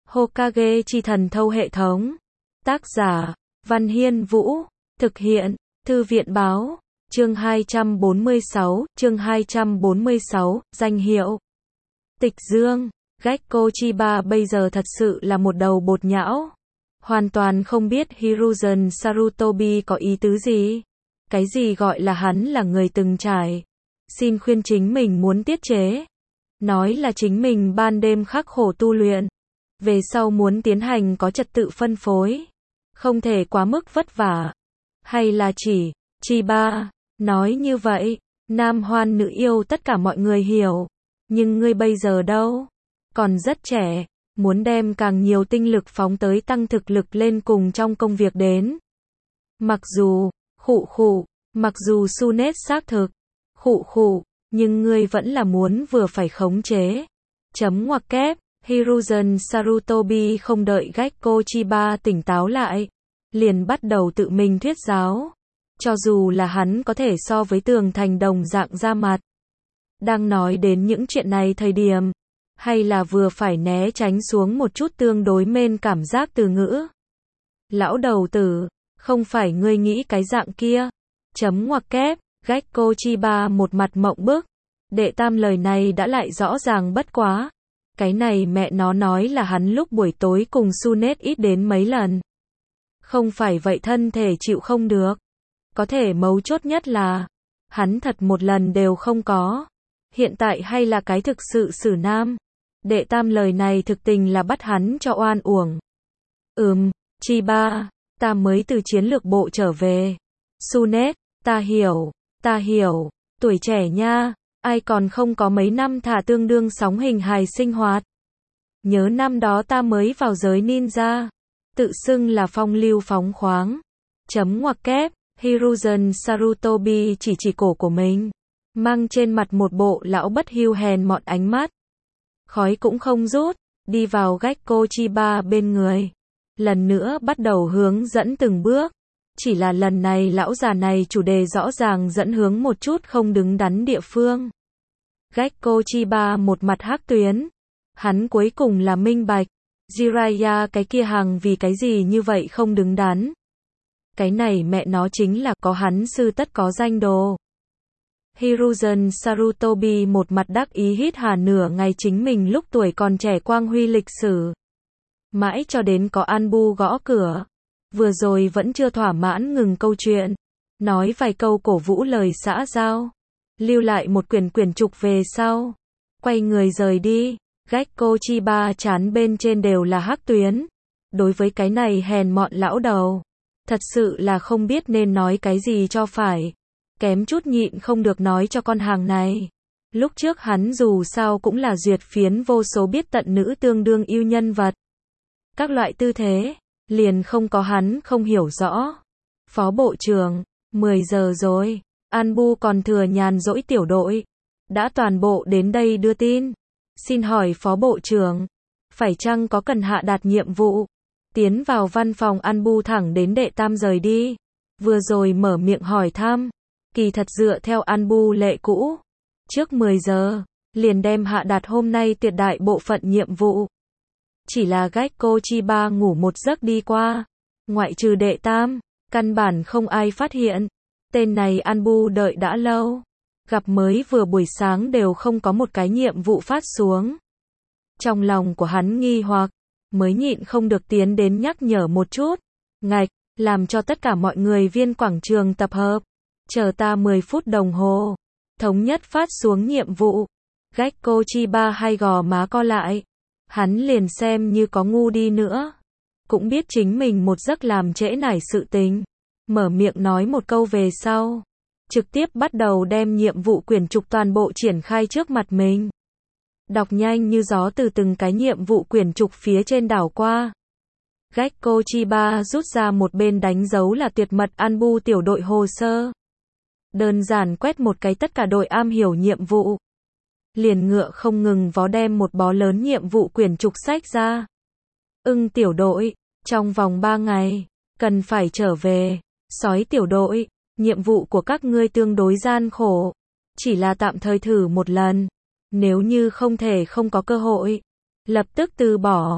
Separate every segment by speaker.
Speaker 1: Hokage chi thần thâu hệ thống. Tác giả, Văn Hiên Vũ. Thực hiện, Thư viện báo. Chương 246, danh hiệu. Tịch Dương, Gekko Chiba bây giờ thật sự là một đầu bột nhão. Hoàn toàn không biết Hiruzen Sarutobi có ý tứ gì. Cái gì gọi là hắn là người từng trải. Xin khuyên chính mình muốn tiết chế. Nói là chính mình ban đêm khắc khổ tu luyện. Về sau muốn tiến hành có trật tự phân phối. Không thể quá mức vất vả. Hay là chỉ, Chiba, nói như vậy, nam hoan nữ yêu tất cả mọi người hiểu. Nhưng ngươi bây giờ đâu? Còn rất trẻ, muốn đem càng nhiều tinh lực phóng tới tăng thực lực lên cùng trong công việc đến. Mặc dù, mặc dù Sunet xác thực, nhưng ngươi vẫn là muốn vừa phải khống chế. Chấm ngoặc kép, Hiruzen Sarutobi không đợi Gekko Chiba tỉnh táo lại, liền bắt đầu tự mình thuyết giáo. Cho dù là hắn có thể so với tường thành đồng dạng ra mặt. Đang nói đến những chuyện này thời điểm, hay là vừa phải né tránh xuống một chút tương đối mên cảm giác từ ngữ. Lão đầu tử, không phải ngươi nghĩ cái dạng kia. Chấm ngoặc kép, Gekko Chiba một mặt mộng bức. Đệ tam lời này đã lại rõ ràng bất quá. Cái này mẹ nó nói là hắn lúc buổi tối cùng Sunet ít đến mấy lần. Không phải vậy thân thể chịu không được. Có thể mấu chốt nhất là, hắn thật một lần đều không có. Hiện tại hay là cái thực sự xử nam. Đệ tam lời này thực tình là bắt hắn cho oan uổng. Chiba, ta mới từ chiến lược bộ trở về. Sunet, ta hiểu, tuổi trẻ nha, ai còn không có mấy năm thả tương đương sóng hình hài sinh hoạt. Nhớ năm đó ta mới vào giới ninja, tự xưng là phong lưu phóng khoáng. Chấm ngoặc kép, Hiruzen Sarutobi chỉ cổ của mình, mang trên mặt một bộ lão bất hiu hèn mọn ánh mắt. Khói cũng không rút, đi vào Gekko Chiba bên người. Lần nữa bắt đầu hướng dẫn từng bước. Chỉ là lần này lão già này chủ đề rõ ràng dẫn hướng một chút không đứng đắn địa phương. Gekko Chiba một mặt hắc tuyến. Hắn cuối cùng là minh bạch. Jiraiya cái kia hàng vì cái gì như vậy không đứng đắn. Cái này mẹ nó chính là có hắn sư tất có danh đồ. Hiruzen Sarutobi một mặt đắc ý hít hà nửa ngày chính mình lúc tuổi còn trẻ quang huy lịch sử. Mãi cho đến có Anbu gõ cửa. Vừa rồi vẫn chưa thỏa mãn ngừng câu chuyện. Nói vài câu cổ vũ lời xã giao. Lưu lại một quyển trục về sau. Quay người rời đi. Gekko Chiba chán bên trên đều là hắc tuyến. Đối với cái này hèn mọn lão đầu. Thật sự là không biết nên nói cái gì cho phải. Kém chút nhịn không được nói cho con hàng này. Lúc trước hắn dù sao cũng là duyệt phiến vô số biết tận nữ tương đương yêu nhân vật. Các loại tư thế, liền không có hắn không hiểu rõ. Phó bộ trưởng, 10 giờ rồi, Anbu còn thừa nhàn rỗi tiểu đội. Đã toàn bộ đến đây đưa tin. Xin hỏi phó bộ trưởng, phải chăng có cần hạ đạt nhiệm vụ? Tiến vào văn phòng Anbu thẳng đến đệ tam rời đi. Vừa rồi mở miệng hỏi thăm. Kỳ thật dựa theo Anbu lệ cũ. Trước 10 giờ, liền đem hạ đạt hôm nay tuyệt đại bộ phận nhiệm vụ. Chỉ là Gekko Chiba ngủ một giấc đi qua. Ngoại trừ đệ tam, căn bản không ai phát hiện. Tên này Anbu đợi đã lâu. Gặp mới vừa buổi sáng đều không có một cái nhiệm vụ phát xuống. Trong lòng của hắn nghi hoặc, mới nhịn không được tiến đến nhắc nhở một chút. Ngạch, làm cho tất cả mọi người viên quảng trường tập hợp. Chờ ta 10 phút đồng hồ. Thống nhất phát xuống nhiệm vụ. Gekko Chiba hay gò má co lại. Hắn liền xem như có ngu đi nữa. Cũng biết chính mình một giấc làm trễ nải sự tình. Mở miệng nói một câu về sau. Trực tiếp bắt đầu đem nhiệm vụ quyển trục toàn bộ triển khai trước mặt mình. Đọc nhanh như gió từ từng cái nhiệm vụ quyển trục phía trên đảo qua. Gekko Chiba rút ra một bên đánh dấu là tuyệt mật Anbu tiểu đội hồ sơ. Đơn giản quét một cái tất cả đội am hiểu nhiệm vụ. Liền ngựa không ngừng vó đem một bó lớn nhiệm vụ quyển trục sách ra. Tiểu đội, trong vòng 3 ngày, cần phải trở về. Sói tiểu đội, nhiệm vụ của các ngươi tương đối gian khổ. Chỉ là tạm thời thử một lần. Nếu như không thể không có cơ hội, lập tức từ bỏ.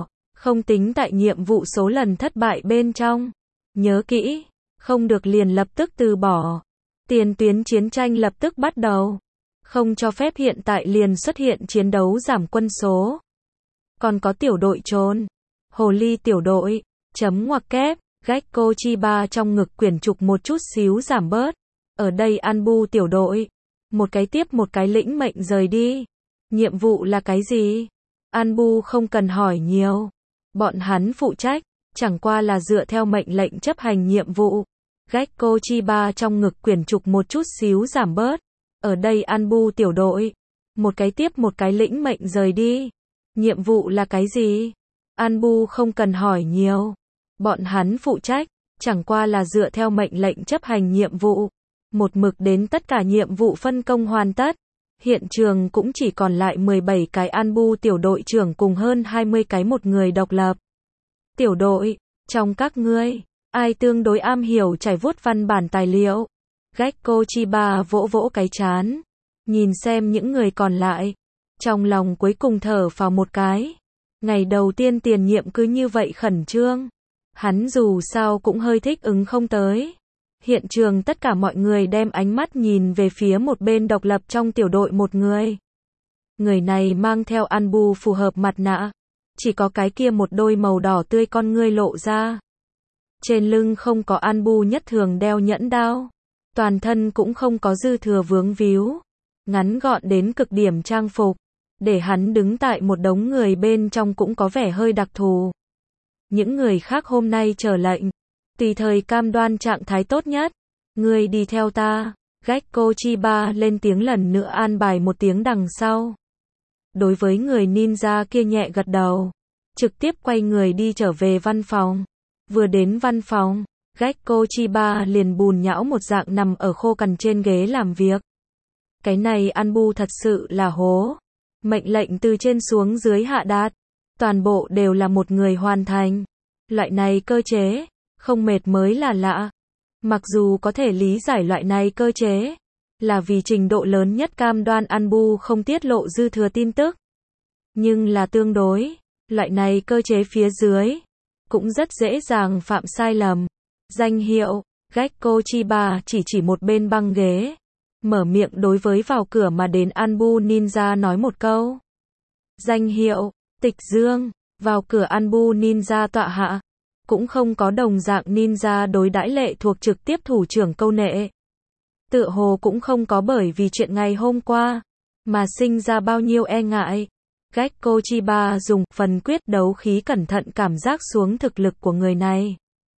Speaker 1: Không tính tại nhiệm vụ số lần thất bại bên trong. Nhớ kỹ, không được liền lập tức từ bỏ. Tiền tuyến chiến tranh lập tức bắt đầu. Không cho phép hiện tại liền xuất hiện chiến đấu giảm quân số. Còn có tiểu đội trốn. Hồ ly tiểu đội, chấm ngoặc kép, Gekko Chiba trong ngực quyển trục một chút xíu giảm bớt. Ở đây Anbu tiểu đội. Một cái tiếp một cái lĩnh mệnh rời đi. Nhiệm vụ là cái gì? Anbu không cần hỏi nhiều. Bọn hắn phụ trách, chẳng qua là dựa theo mệnh lệnh chấp hành nhiệm vụ. Gekko Chiba trong ngực quyển trục một chút xíu giảm bớt. Ở đây Anbu tiểu đội. Một cái tiếp một cái lĩnh mệnh rời đi. Nhiệm vụ là cái gì? Anbu không cần hỏi nhiều. Bọn hắn phụ trách, chẳng qua là dựa theo mệnh lệnh chấp hành nhiệm vụ. Một mực đến tất cả nhiệm vụ phân công hoàn tất. Hiện trường cũng chỉ còn lại 17 cái Anbu tiểu đội trưởng cùng hơn 20 cái một người độc lập. Tiểu đội, trong các ngươi, ai tương đối am hiểu trải vuốt văn bản tài liệu? Gekko Chiba vỗ vỗ cái trán, nhìn xem những người còn lại, trong lòng cuối cùng thở phào một cái. Ngày đầu tiên tiền nhiệm cứ như vậy khẩn trương, hắn dù sao cũng hơi thích ứng không tới. Hiện trường tất cả mọi người đem ánh mắt nhìn về phía một bên độc lập trong tiểu đội một người. Người này mang theo Anbu phù hợp mặt nạ, chỉ có cái kia một đôi màu đỏ tươi con ngươi lộ ra. Trên lưng không có Anbu nhất thường đeo nhẫn đao, toàn thân cũng không có dư thừa vướng víu, ngắn gọn đến cực điểm trang phục, để hắn đứng tại một đống người bên trong cũng có vẻ hơi đặc thù. Những người khác hôm nay chờ lệnh, tùy thời cam đoan trạng thái tốt nhất. Ngươi đi theo ta. Gekko Chiba lên tiếng lần nữa an bài một tiếng đằng sau. Đối với người ninja kia nhẹ gật đầu, trực tiếp quay người đi trở về văn phòng. Vừa đến văn phòng, Gekko Chiba liền bùn nhão một dạng nằm ở khô cằn trên ghế làm việc. Cái này Anbu thật sự là hố. Mệnh lệnh từ trên xuống dưới hạ đạt, toàn bộ đều là một người hoàn thành. Loại này cơ chế, không mệt mới là lạ. Mặc dù có thể lý giải loại này cơ chế, là vì trình độ lớn nhất cam đoan Anbu không tiết lộ dư thừa tin tức. Nhưng là tương đối, loại này cơ chế phía dưới, cũng rất dễ dàng phạm sai lầm. Danh hiệu, Gekko Chiba chỉ một bên băng ghế, mở miệng đối với vào cửa mà đến Anbu Ninja nói một câu. Danh hiệu, Tịch Dương, vào cửa Anbu Ninja tọa hạ. Cũng không có đồng dạng ninja đối đãi lệ thuộc trực tiếp thủ trưởng câu nệ. Tựa hồ cũng không có bởi vì chuyện ngày hôm qua, mà sinh ra bao nhiêu e ngại. Gekko Chiba dùng phần quyết đấu khí cẩn thận cảm giác xuống thực lực của người này.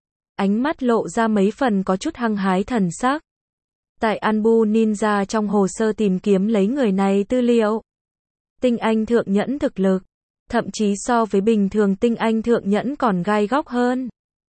Speaker 1: Ánh mắt lộ ra mấy phần có chút hăng hái thần sắc. Tại Anbu Ninja trong hồ sơ tìm kiếm lấy người này tư liệu. Tinh anh thượng nhẫn thực lực. Thậm chí so với bình thường tinh anh thượng nhẫn còn gai góc hơn.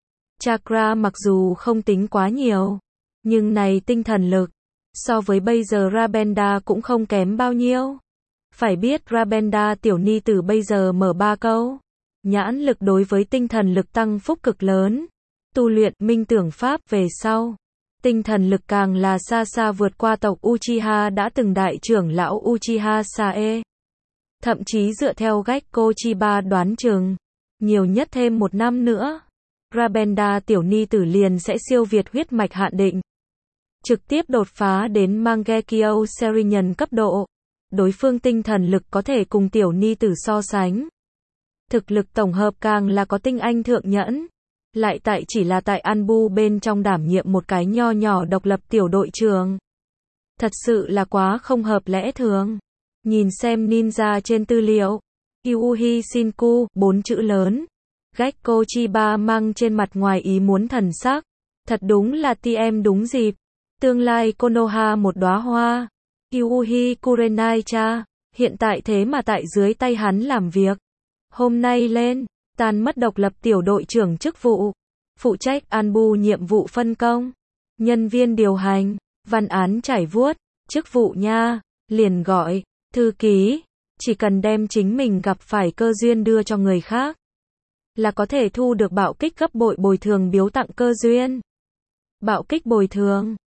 Speaker 1: Chakra mặc dù không tính quá nhiều, nhưng này tinh thần lực, so với bây giờ Rabenda cũng không kém bao nhiêu. Phải biết Rabenda tiểu ni tử bây giờ mở 3 câu. Nhãn lực đối với tinh thần lực tăng phúc cực lớn. Tu luyện minh tưởng pháp về sau. Tinh thần lực càng là xa xa vượt qua tộc Uchiha đã từng đại trưởng lão Uchiha Sae. Thậm chí dựa theo Gekko Chiba đoán chừng, nhiều nhất thêm 1 năm nữa, Rabenda tiểu ni tử liền sẽ siêu việt huyết mạch hạn định. Trực tiếp đột phá đến Mangekyo Serinian cấp độ. Đối phương tinh thần lực có thể cùng tiểu ni tử so sánh. Thực lực tổng hợp càng là có tinh anh thượng nhẫn. Lại chỉ là tại Anbu bên trong đảm nhiệm một cái nho nhỏ độc lập tiểu đội trưởng. Thật sự là quá không hợp lẽ thường. Nhìn xem ninja trên tư liệu. Kyuuhi Shinku, 4 chữ lớn. Gekko Chiba mang trên mặt ngoài ý muốn thần sắc. Thật đúng là TM đúng dịp. Tương lai Konoha một đóa hoa. Kyuuhi Kurenai-cha. Hiện tại thế mà tại dưới tay hắn làm việc. Hôm nay lên, tan mất độc lập tiểu đội trưởng chức vụ. Phụ trách Anbu nhiệm vụ phân công. Nhân viên điều hành. Văn án trải vuốt. Chức vụ nha. Liền gọi. Thư ký, chỉ cần đem chính mình gặp phải cơ duyên đưa cho người khác, là có thể thu được bạo kích gấp bội bồi thường biếu tặng cơ duyên. Bạo kích bồi thường,